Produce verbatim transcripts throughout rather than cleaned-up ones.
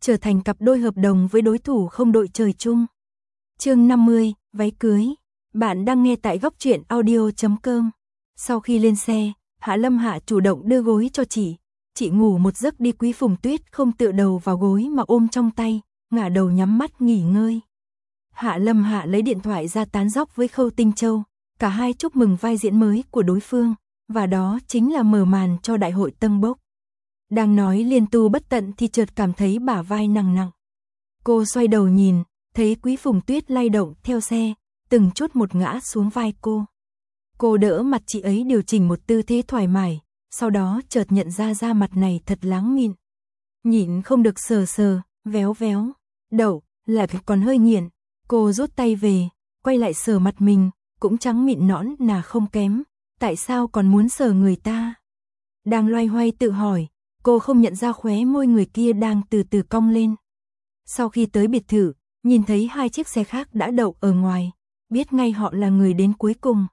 trở thành cặp đôi hợp đồng với đối thủ không đội trời chung. Chương năm mươi, váy cưới. Bạn đang nghe tại góc truyện audio chấm com. Sau khi lên xe, Hạ Lâm Hạ chủ động đưa gối cho chị. Chị ngủ một giấc đi. Quý Phùng Tuyết không tựa đầu vào gối mà ôm trong tay, ngả đầu nhắm mắt nghỉ ngơi. Hạ Lâm Hạ lấy điện thoại ra tán dóc với Khâu Tinh Châu, cả hai chúc mừng vai diễn mới của đối phương, và đó chính là mở màn cho đại hội Tân Bốc. Đang nói liên tu bất tận thì chợt cảm thấy bả vai nặng nặng. Cô xoay đầu nhìn, thấy Quý Phùng Tuyết lay động theo xe, từng chút một ngã xuống vai cô. Cô đỡ mặt chị ấy điều chỉnh một tư thế thoải mái, sau đó chợt nhận ra da mặt này thật láng mịn. Nhịn không được sờ sờ, véo véo, đậu, là còn hơi nghiện. Cô rút tay về, quay lại sờ mặt mình, cũng trắng mịn nõn nà không kém, tại sao còn muốn sờ người ta? Đang loay hoay tự hỏi, cô không nhận ra khóe môi người kia đang từ từ cong lên. Sau khi tới biệt thự, nhìn thấy hai chiếc xe khác đã đậu ở ngoài, biết ngay họ là người đến cuối cùng.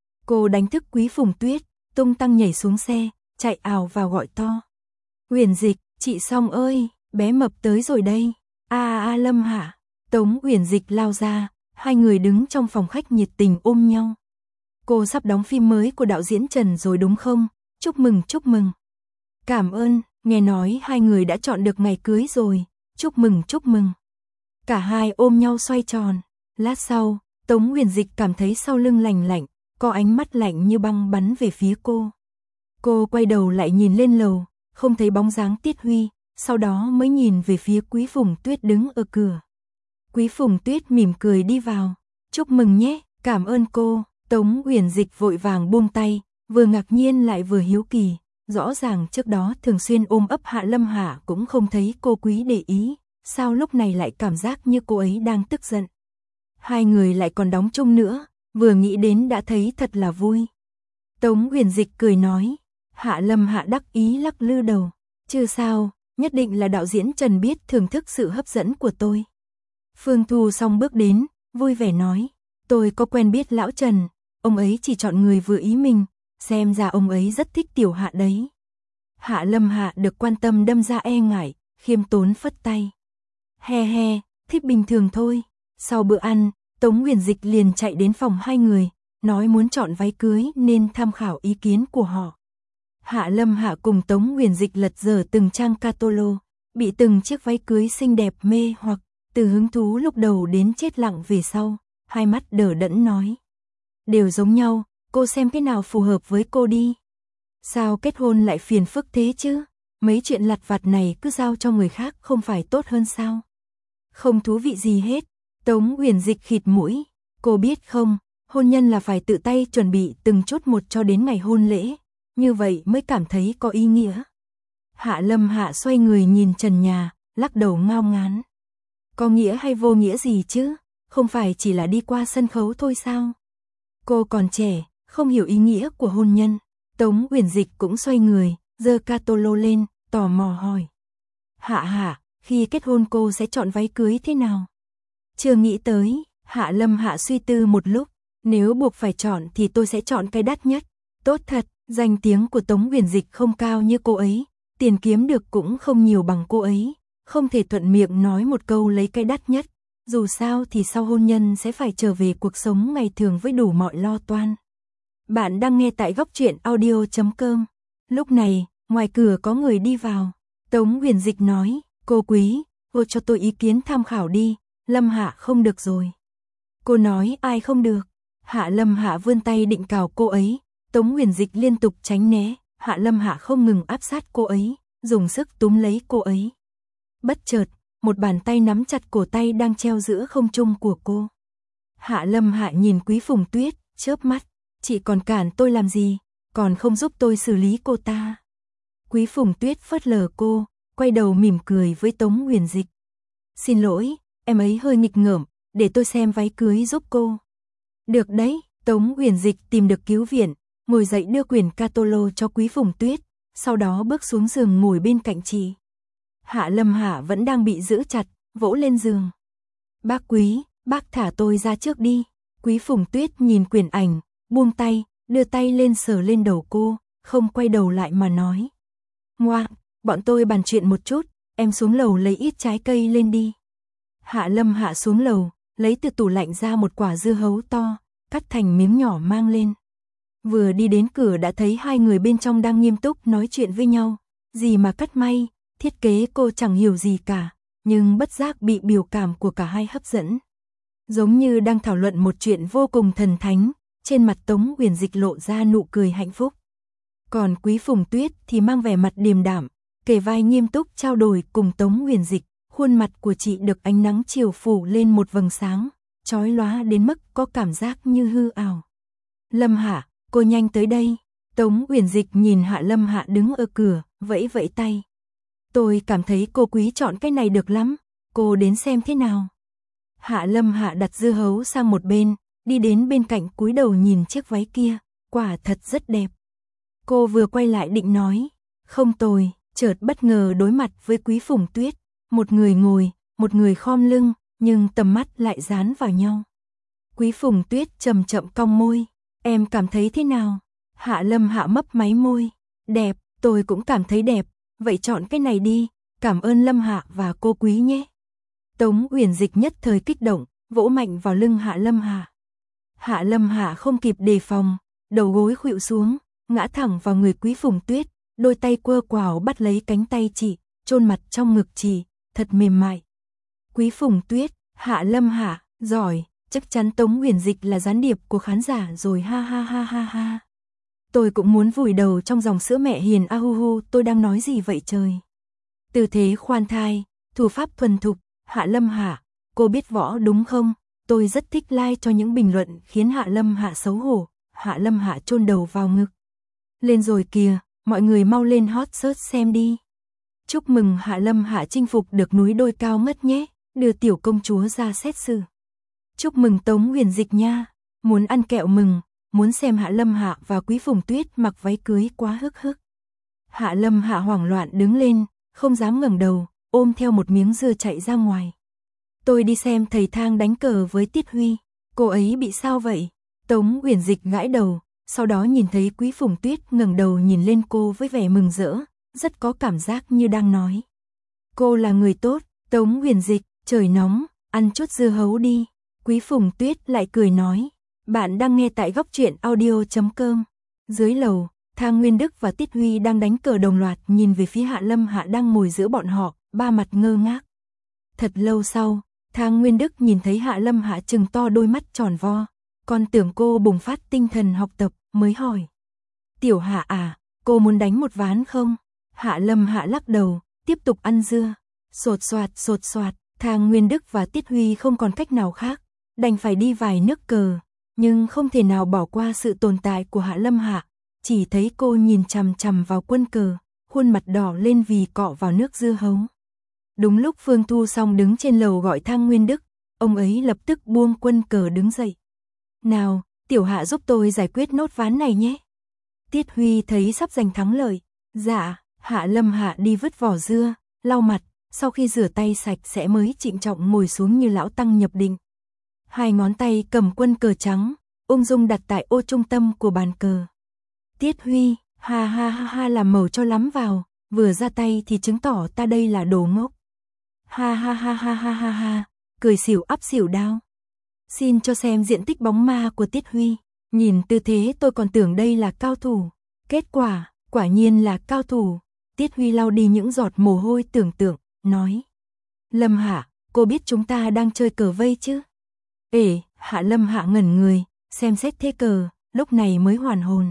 Cô đánh thức Quý Phùng Tuyết, tung tăng nhảy xuống xe, chạy ào vào gọi to. Uyển Dịch, chị Song ơi, bé mập tới rồi đây. A a Lâm Hạ. Tống Uyển Dịch lao ra, hai người đứng trong phòng khách nhiệt tình ôm nhau. Cô sắp đóng phim mới của đạo diễn Trần rồi đúng không? Chúc mừng chúc mừng. Cảm ơn, nghe nói hai người đã chọn được ngày cưới rồi, chúc mừng chúc mừng. Cả hai ôm nhau xoay tròn. Lát sau, Tống Uyển Dịch cảm thấy sau lưng lạnh lạnh, có ánh mắt lạnh như băng bắn về phía cô. Cô quay đầu lại nhìn lên lầu, không thấy bóng dáng Tiết Huy, sau đó mới nhìn về phía Quý Phùng Tuyết đứng ở cửa. Quý Phùng Tuyết mỉm cười đi vào. Chúc mừng nhé, cảm ơn cô. Tống Uyển Dịch vội vàng buông tay, vừa ngạc nhiên lại vừa hiếu kỳ. Rõ ràng trước đó thường xuyên ôm ấp Hạ Lâm Hạ cũng không thấy cô Quý để ý, sao lúc này lại cảm giác như cô ấy đang tức giận. Hai người lại còn đóng chung nữa, vừa nghĩ đến đã thấy thật là vui. Tống Uyển Dịch cười nói, Hạ Lâm Hạ đắc ý lắc lư đầu. Chứ sao, nhất định là đạo diễn Trần biết thưởng thức sự hấp dẫn của tôi. Phương Thu Song bước đến, vui vẻ nói, tôi có quen biết lão Trần, ông ấy chỉ chọn người vừa ý mình, xem ra ông ấy rất thích Tiểu Hạ đấy. Hạ Lâm Hạ được quan tâm đâm ra e ngại, khiêm tốn phất tay. He he, thích bình thường thôi. Sau bữa ăn, Tống Uyển Dịch liền chạy đến phòng hai người, nói muốn chọn váy cưới nên tham khảo ý kiến của họ. Hạ Lâm Hạ cùng Tống Uyển Dịch lật dở từng trang catalog, bị từng chiếc váy cưới xinh đẹp mê hoặc, từ hứng thú lúc đầu đến chết lặng về sau, hai mắt đờ đẫn nói. Đều giống nhau, cô xem cái nào phù hợp với cô đi. Sao kết hôn lại phiền phức thế chứ? Mấy chuyện lặt vặt này cứ giao cho người khác không phải tốt hơn sao? Không thú vị gì hết. Tống Uyển Dịch khịt mũi. Cô biết không, hôn nhân là phải tự tay chuẩn bị từng chút một cho đến ngày hôn lễ. Như vậy mới cảm thấy có ý nghĩa. Hạ Lâm Hạ xoay người nhìn trần nhà, lắc đầu ngao ngán. Có nghĩa hay vô nghĩa gì chứ? Không phải chỉ là đi qua sân khấu thôi sao? Cô còn trẻ, không hiểu ý nghĩa của hôn nhân. Tống Uyển Dịch cũng xoay người, giơ catalog lên, tò mò hỏi. Hạ Hạ, khi kết hôn cô sẽ chọn váy cưới thế nào? Chưa nghĩ tới. Hạ Lâm Hạ suy tư một lúc. Nếu buộc phải chọn thì tôi sẽ chọn cái đắt nhất. Tốt thật, danh tiếng của Tống Uyển Dịch không cao như cô ấy, tiền kiếm được cũng không nhiều bằng cô ấy, không thể thuận miệng nói một câu lấy cái đắt nhất. Dù sao thì sau hôn nhân sẽ phải trở về cuộc sống ngày thường với đủ mọi lo toan. Bạn đang nghe tại góc truyện audio chấm com. Lúc này, ngoài cửa có người đi vào. Tống Uyển Dịch nói, cô Quý, cô cho tôi ý kiến tham khảo đi, Lâm Hạ không được rồi. Cô nói ai không được? Hạ Lâm Hạ vươn tay định cào cô ấy, Tống Uyển Dịch liên tục tránh né, Hạ Lâm Hạ không ngừng áp sát cô ấy, dùng sức túm lấy cô ấy. Bất chợt, một bàn tay nắm chặt cổ tay đang treo giữa không trung của cô. Hạ Lâm Hạ nhìn Quý Phùng Tuyết, chớp mắt, chị còn cản tôi làm gì, còn không giúp tôi xử lý cô ta. Quý Phùng Tuyết phớt lờ cô, quay đầu mỉm cười với Tống Uyển Dịch. Xin lỗi, em ấy hơi nghịch ngợm, để tôi xem váy cưới giúp cô. Được đấy, Tống Uyển Dịch tìm được cứu viện, ngồi dậy đưa quyển catalog cho Quý Phùng Tuyết, sau đó bước xuống giường ngồi bên cạnh chị. Hạ Lâm Hạ vẫn đang bị giữ chặt, vỗ lên giường. Bác Quý, bác thả tôi ra trước đi. Quý Phùng Tuyết nhìn quyển ảnh, buông tay, đưa tay lên sờ lên đầu cô, không quay đầu lại mà nói. Ngoan, bọn tôi bàn chuyện một chút, em xuống lầu lấy ít trái cây lên đi. Hạ Lâm Hạ xuống lầu, lấy từ tủ lạnh ra một quả dưa hấu to, cắt thành miếng nhỏ mang lên. Vừa đi đến cửa đã thấy hai người bên trong đang nghiêm túc nói chuyện với nhau, gì mà cắt may, thiết kế cô chẳng hiểu gì cả, nhưng bất giác bị biểu cảm của cả hai hấp dẫn. Giống như đang thảo luận một chuyện vô cùng thần thánh, trên mặt Tống Uyển Dịch lộ ra nụ cười hạnh phúc. Còn Quý Phùng Tuyết thì mang vẻ mặt điềm đạm, kề vai nghiêm túc trao đổi cùng Tống Uyển Dịch, khuôn mặt của chị được ánh nắng chiều phủ lên một vầng sáng, chói lóa đến mức có cảm giác như hư ảo. Lâm Hạ, cô nhanh tới đây. Tống Uyển Dịch nhìn Hạ Lâm Hạ đứng ở cửa, vẫy vẫy tay. Tôi cảm thấy cô Quý chọn cái này được lắm, cô đến xem thế nào. Hạ Lâm Hạ đặt dưa hấu sang một bên, đi đến bên cạnh cúi đầu nhìn chiếc váy kia, quả thật rất đẹp. Cô vừa quay lại định nói, không tồi, chợt bất ngờ đối mặt với Quý Phùng Tuyết, một người ngồi, một người khom lưng, nhưng tầm mắt lại dán vào nhau. Quý Phùng Tuyết chậm chậm cong môi, em cảm thấy thế nào? Hạ Lâm Hạ mấp máy môi, đẹp, tôi cũng cảm thấy đẹp, vậy chọn cái này đi, cảm ơn Lâm Hạ và cô Quý nhé. Tống Uyển Dịch nhất thời kích động, vỗ mạnh vào lưng Hạ Lâm Hạ. Hạ Lâm Hạ không kịp đề phòng, đầu gối khuỵu xuống, ngã thẳng vào người Quý Phùng Tuyết, đôi tay quơ quào bắt lấy cánh tay chị, chôn mặt trong ngực chị, thật mềm mại. Quý Phùng Tuyết, Hạ Lâm Hạ, giỏi, chắc chắn Tống Uyển Dịch là gián điệp của khán giả rồi, ha ha ha ha ha. Tôi cũng muốn vùi đầu trong dòng sữa mẹ hiền, a hu hu, tôi đang nói gì vậy trời. Tư thế khoan thai, thủ pháp thuần thục, Hạ Lâm Hạ, cô biết võ đúng không? Tôi rất thích like cho những bình luận khiến Hạ Lâm Hạ xấu hổ. Hạ Lâm Hạ chôn đầu vào ngực. Lên rồi kìa, mọi người mau lên hot search xem đi. Chúc mừng Hạ Lâm Hạ chinh phục được núi đôi cao ngất nhé, đưa tiểu công chúa ra xét xử. Chúc mừng Tống Uyển Dịch nha, muốn ăn kẹo mừng, muốn xem Hạ Lâm Hạ và Quý Phùng Tuyết mặc váy cưới quá hức hức. Hạ Lâm Hạ hoảng loạn đứng lên, không dám ngẩng đầu, ôm theo một miếng dưa chạy ra ngoài. Tôi đi xem thầy Thang đánh cờ với Tiết Huy, cô ấy bị sao vậy? Tống Uyển Dịch gãi đầu, sau đó nhìn thấy Quý Phùng Tuyết ngẩng đầu nhìn lên cô với vẻ mừng rỡ, rất có cảm giác như đang nói. Cô là người tốt, Tống Uyển Dịch, trời nóng, ăn chút dưa hấu đi. Quý Phùng Tuyết lại cười nói, bạn đang nghe tại góc truyện audio chấm com. Dưới lầu, Thang Nguyên Đức và Tiết Huy đang đánh cờ đồng loạt nhìn về phía Hạ Lâm Hạ đang ngồi giữa bọn họ, ba mặt ngơ ngác. Thật lâu sau, Thang Nguyên Đức nhìn thấy Hạ Lâm Hạ trừng to đôi mắt tròn vo, còn tưởng cô bùng phát tinh thần học tập, mới hỏi. Tiểu Hạ à, cô muốn đánh một ván không? Hạ Lâm Hạ lắc đầu, tiếp tục ăn dưa. Sột soạt sột soạt, Thang Nguyên Đức và Tiết Huy không còn cách nào khác, đành phải đi vài nước cờ, nhưng không thể nào bỏ qua sự tồn tại của Hạ Lâm Hạ, chỉ thấy cô nhìn chằm chằm vào quân cờ, khuôn mặt đỏ lên vì cọ vào nước dưa hấu. Đúng lúc Phương Thu Song đứng trên lầu gọi Thang Nguyên Đức, ông ấy lập tức buông quân cờ đứng dậy. Nào, Tiểu Hạ giúp tôi giải quyết nốt ván này nhé. Tiết Huy thấy sắp giành thắng lợi. Dạ, Hạ Lâm Hạ đi vứt vỏ dưa, lau mặt, sau khi rửa tay sạch sẽ mới trịnh trọng ngồi xuống như lão tăng nhập định. Hai ngón tay cầm quân cờ trắng, ung dung đặt tại ô trung tâm của bàn cờ. Tiết Huy, ha ha ha ha làm màu cho lắm vào, vừa ra tay thì chứng tỏ ta đây là đồ ngốc. Ha ha ha ha ha ha ha, cười xỉu ắp xỉu đao. Xin cho xem diện tích bóng ma của Tiết Huy, nhìn tư thế tôi còn tưởng đây là cao thủ. Kết quả, quả nhiên là cao thủ. Tiết Huy lau đi những giọt mồ hôi tưởng tượng, nói. Lâm Hạ, cô biết chúng ta đang chơi cờ vây chứ? Ê, Hạ Lâm Hạ ngẩn người, xem xét thế cờ, lúc này mới hoàn hồn.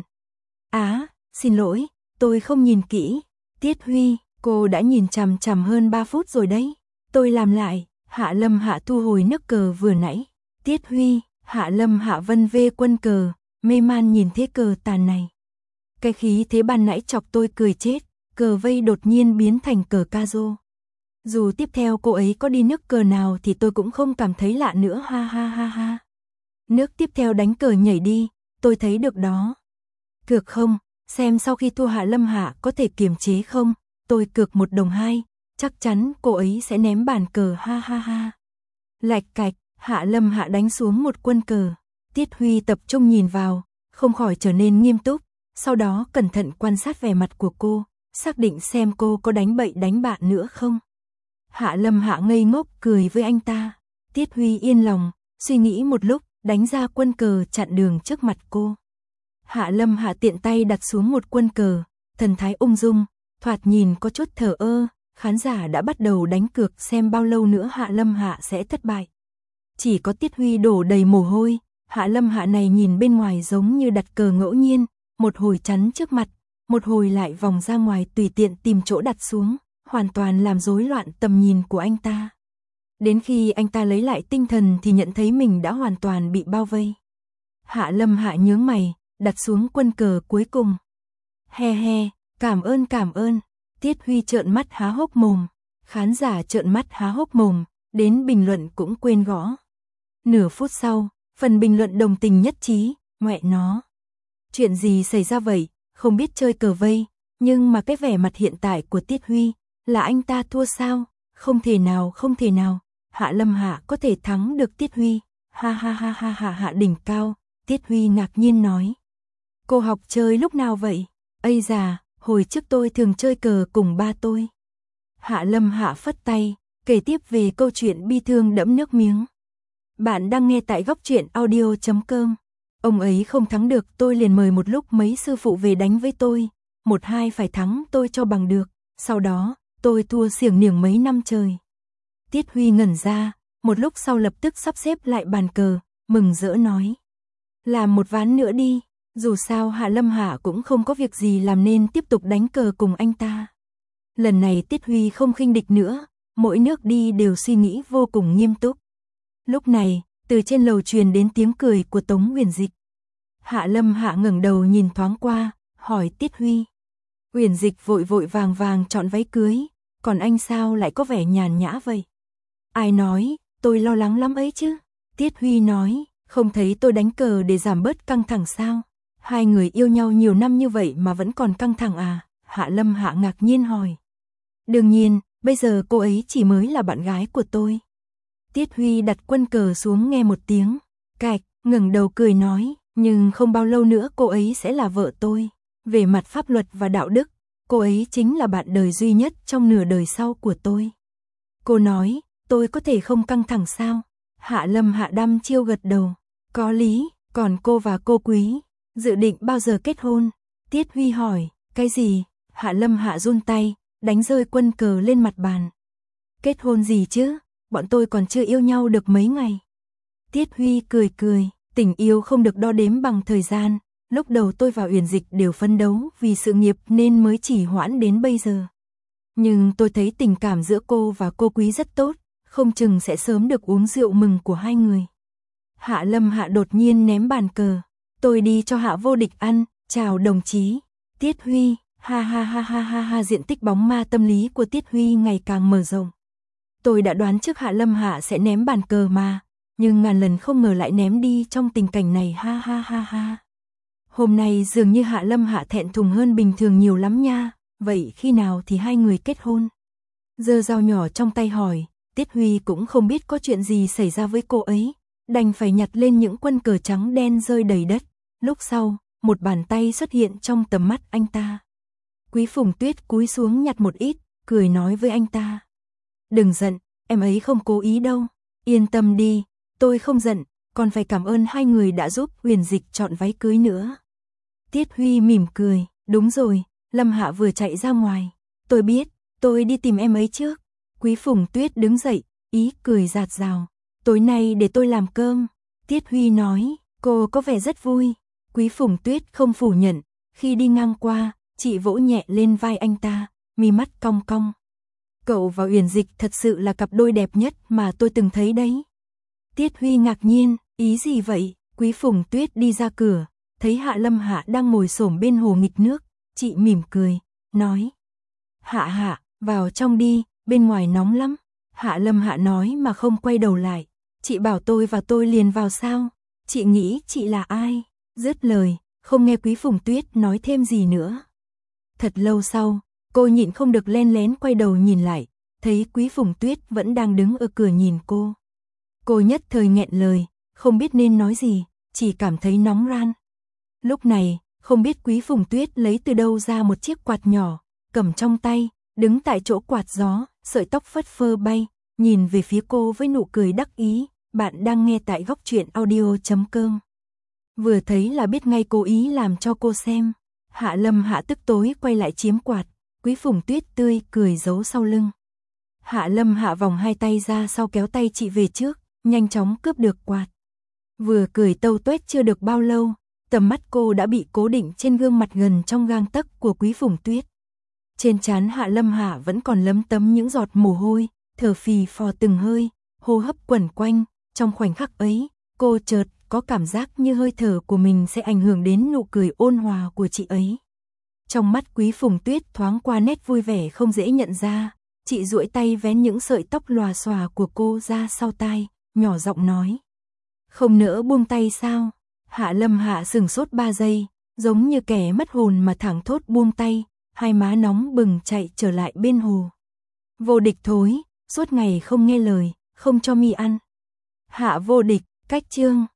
Á, xin lỗi, tôi không nhìn kỹ. Tiết Huy, cô đã nhìn chằm chằm hơn ba phút rồi đấy. Tôi làm lại. Hạ Lâm Hạ thu hồi nước cờ vừa nãy. Tiết Huy, Hạ Lâm Hạ vân vê quân cờ, mê man nhìn thế cờ tàn này. Cái khí thế ban nãy chọc tôi cười chết, cờ vây đột nhiên biến thành cờ ca rô. Dù tiếp theo cô ấy có đi nước cờ nào thì tôi cũng không cảm thấy lạ nữa, ha ha ha ha. Nước tiếp theo đánh cờ nhảy đi, tôi thấy được đó. Cược không, xem sau khi thua Hạ Lâm Hạ có thể kiềm chế không, tôi cược một đồng hai, chắc chắn cô ấy sẽ ném bàn cờ, ha ha ha. Lạch cạch, Hạ Lâm Hạ đánh xuống một quân cờ, Tiết Huy tập trung nhìn vào, không khỏi trở nên nghiêm túc, sau đó cẩn thận quan sát vẻ mặt của cô, xác định xem cô có đánh bậy đánh bạ nữa không. Hạ Lâm Hạ ngây ngốc cười với anh ta. Tiết Huy yên lòng, suy nghĩ một lúc, đánh ra quân cờ chặn đường trước mặt cô. Hạ Lâm Hạ tiện tay đặt xuống một quân cờ, thần thái ung dung, thoạt nhìn có chút thờ ơ, khán giả đã bắt đầu đánh cược xem bao lâu nữa Hạ Lâm Hạ sẽ thất bại. Chỉ có Tiết Huy đổ đầy mồ hôi, Hạ Lâm Hạ này nhìn bên ngoài giống như đặt cờ ngẫu nhiên, một hồi chắn trước mặt, một hồi lại vòng ra ngoài tùy tiện tìm chỗ đặt xuống, hoàn toàn làm rối loạn tầm nhìn của anh ta. Đến khi anh ta lấy lại tinh thần thì nhận thấy mình đã hoàn toàn bị bao vây. Hạ Lâm Hạ nhướng mày, đặt xuống quân cờ cuối cùng. He he, cảm ơn cảm ơn. Tiết Huy trợn mắt há hốc mồm, khán giả trợn mắt há hốc mồm, đến bình luận cũng quên gõ. Nửa phút sau, phần bình luận đồng tình nhất trí, mẹ nó. Chuyện gì xảy ra vậy, không biết chơi cờ vây, nhưng mà cái vẻ mặt hiện tại của Tiết Huy, là anh ta thua sao? Không thể nào, không thể nào, Hạ Lâm Hạ có thể thắng được Tiết Huy. Ha ha ha ha ha hạ đỉnh cao, Tiết Huy ngạc nhiên nói. Cô học chơi lúc nào vậy? Ây già, hồi trước tôi thường chơi cờ cùng ba tôi. Hạ Lâm Hạ phất tay, kể tiếp về câu chuyện bi thương đẫm nước miếng. Bạn đang nghe tại góc truyện audio chấm com. Ông ấy không thắng được, tôi liền mời một lúc mấy sư phụ về đánh với tôi. Một hai phải thắng tôi cho bằng được. Sau đó, tôi thua xiềng niềng mấy năm trời. Tiết Huy ngẩn ra, một lúc sau lập tức sắp xếp lại bàn cờ, mừng rỡ nói. Làm một ván nữa đi, dù sao Hạ Lâm Hạ cũng không có việc gì làm nên tiếp tục đánh cờ cùng anh ta. Lần này Tiết Huy không khinh địch nữa, mỗi nước đi đều suy nghĩ vô cùng nghiêm túc. Lúc này, từ trên lầu truyền đến tiếng cười của Tống Uyển Dịch. Hạ Lâm Hạ ngẩng đầu nhìn thoáng qua, hỏi Tiết Huy. Uyển Dịch vội vội vàng vàng chọn váy cưới, còn anh sao lại có vẻ nhàn nhã vậy? Ai nói, tôi lo lắng lắm ấy chứ. Tiết Huy nói, không thấy tôi đánh cờ để giảm bớt căng thẳng sao? Hai người yêu nhau nhiều năm như vậy mà vẫn còn căng thẳng à? Hạ Lâm Hạ ngạc nhiên hỏi. Đương nhiên, bây giờ cô ấy chỉ mới là bạn gái của tôi. Tiết Huy đặt quân cờ xuống nghe một tiếng, cạch, ngẩng đầu cười nói, nhưng không bao lâu nữa cô ấy sẽ là vợ tôi. Về mặt pháp luật và đạo đức, cô ấy chính là bạn đời duy nhất trong nửa đời sau của tôi. Cô nói, tôi có thể không căng thẳng sao? Hạ Lâm Hạ đăm chiêu gật đầu, có lý, còn cô và cô Quý, dự định bao giờ kết hôn? Tiết Huy hỏi, cái gì? Hạ Lâm Hạ run tay, đánh rơi quân cờ lên mặt bàn. Kết hôn gì chứ? Bọn tôi còn chưa yêu nhau được mấy ngày. Tiết Huy cười cười, tình yêu không được đo đếm bằng thời gian. Lúc đầu tôi và Uyển Dịch đều phấn đấu vì sự nghiệp nên mới chỉ hoãn đến bây giờ. Nhưng tôi thấy tình cảm giữa cô và cô Quý rất tốt, không chừng sẽ sớm được uống rượu mừng của hai người. Hạ Lâm Hạ đột nhiên ném bàn cờ. Tôi đi cho Hạ Vô Địch ăn, chào đồng chí. Tiết Huy, ha ha ha ha ha ha, diện tích bóng ma tâm lý của Tiết Huy ngày càng mở rộng. Tôi đã đoán trước Hạ Lâm Hạ sẽ ném bàn cờ mà, nhưng ngàn lần không ngờ lại ném đi trong tình cảnh này, ha ha ha ha. Hôm nay dường như Hạ Lâm Hạ thẹn thùng hơn bình thường nhiều lắm nha, vậy khi nào thì hai người kết hôn? Giơ dao nhỏ trong tay hỏi, Tiết Huy cũng không biết có chuyện gì xảy ra với cô ấy, đành phải nhặt lên những quân cờ trắng đen rơi đầy đất. Lúc sau, một bàn tay xuất hiện trong tầm mắt anh ta. Quý Phùng Tuyết cúi xuống nhặt một ít, cười nói với anh ta. Đừng giận, em ấy không cố ý đâu, yên tâm đi, tôi không giận, còn phải cảm ơn hai người đã giúp Uyển Dịch chọn váy cưới nữa. Tiết Huy mỉm cười, đúng rồi, Lâm Hạ vừa chạy ra ngoài, tôi biết, tôi đi tìm em ấy trước. Quý Phùng Tuyết đứng dậy, ý cười rạt rào, tối nay để tôi làm cơm. Tiết Huy nói, cô có vẻ rất vui. Quý Phùng Tuyết không phủ nhận, khi đi ngang qua, chị vỗ nhẹ lên vai anh ta, mi mắt cong cong. Cậu và Uyển Dịch thật sự là cặp đôi đẹp nhất mà tôi từng thấy đấy. Tiết Huy ngạc nhiên, ý gì vậy? Quý Phùng Tuyết đi ra cửa, thấy Hạ Lâm Hạ đang ngồi xổm bên hồ nghịch nước, chị mỉm cười, nói. Hạ Hạ, vào trong đi, bên ngoài nóng lắm. Hạ Lâm Hạ nói mà không quay đầu lại, chị bảo tôi vào tôi liền vào sao? Chị nghĩ chị là ai? Dứt lời, không nghe Quý Phùng Tuyết nói thêm gì nữa. Thật lâu sau, cô nhịn không được len lén quay đầu nhìn lại, thấy Quý Phùng Tuyết vẫn đang đứng ở cửa nhìn cô. Cô nhất thời nghẹn lời, không biết nên nói gì, chỉ cảm thấy nóng ran. Lúc này, không biết Quý Phùng Tuyết lấy từ đâu ra một chiếc quạt nhỏ, cầm trong tay, đứng tại chỗ quạt gió, sợi tóc phất phơ bay, nhìn về phía cô với nụ cười đắc ý. Bạn đang nghe tại góc truyện audio chấm com. Vừa thấy là biết ngay cố ý làm cho cô xem. Hạ Lâm Hạ tức tối quay lại chiếm quạt, Quý Phùng Tuyết tươi cười giấu sau lưng. Hạ Lâm Hạ vòng hai tay ra sau kéo tay chị về trước, nhanh chóng cướp được quạt. Vừa cười tâu tuét chưa được bao lâu, tầm mắt cô đã bị cố định trên gương mặt gần trong gang tấc của Quý Phùng Tuyết. Trên trán Hạ Lâm Hạ vẫn còn lấm tấm những giọt mồ hôi, thở phì phò từng hơi, hô hấp quẩn quanh. Trong khoảnh khắc ấy, cô chợt có cảm giác như hơi thở của mình sẽ ảnh hưởng đến nụ cười ôn hòa của chị ấy. Trong mắt Quý Phùng Tuyết thoáng qua nét vui vẻ không dễ nhận ra, chị duỗi tay vén những sợi tóc lòa xòa của cô ra sau tai, nhỏ giọng nói. Không nỡ buông tay sao? Hạ Lâm Hạ sừng sốt ba giây, giống như kẻ mất hồn mà thẳng thốt buông tay, hai má nóng bừng chạy trở lại bên hồ. Vô Địch thối, suốt ngày không nghe lời, không cho mi ăn. Hạ Vô Địch, cách chương.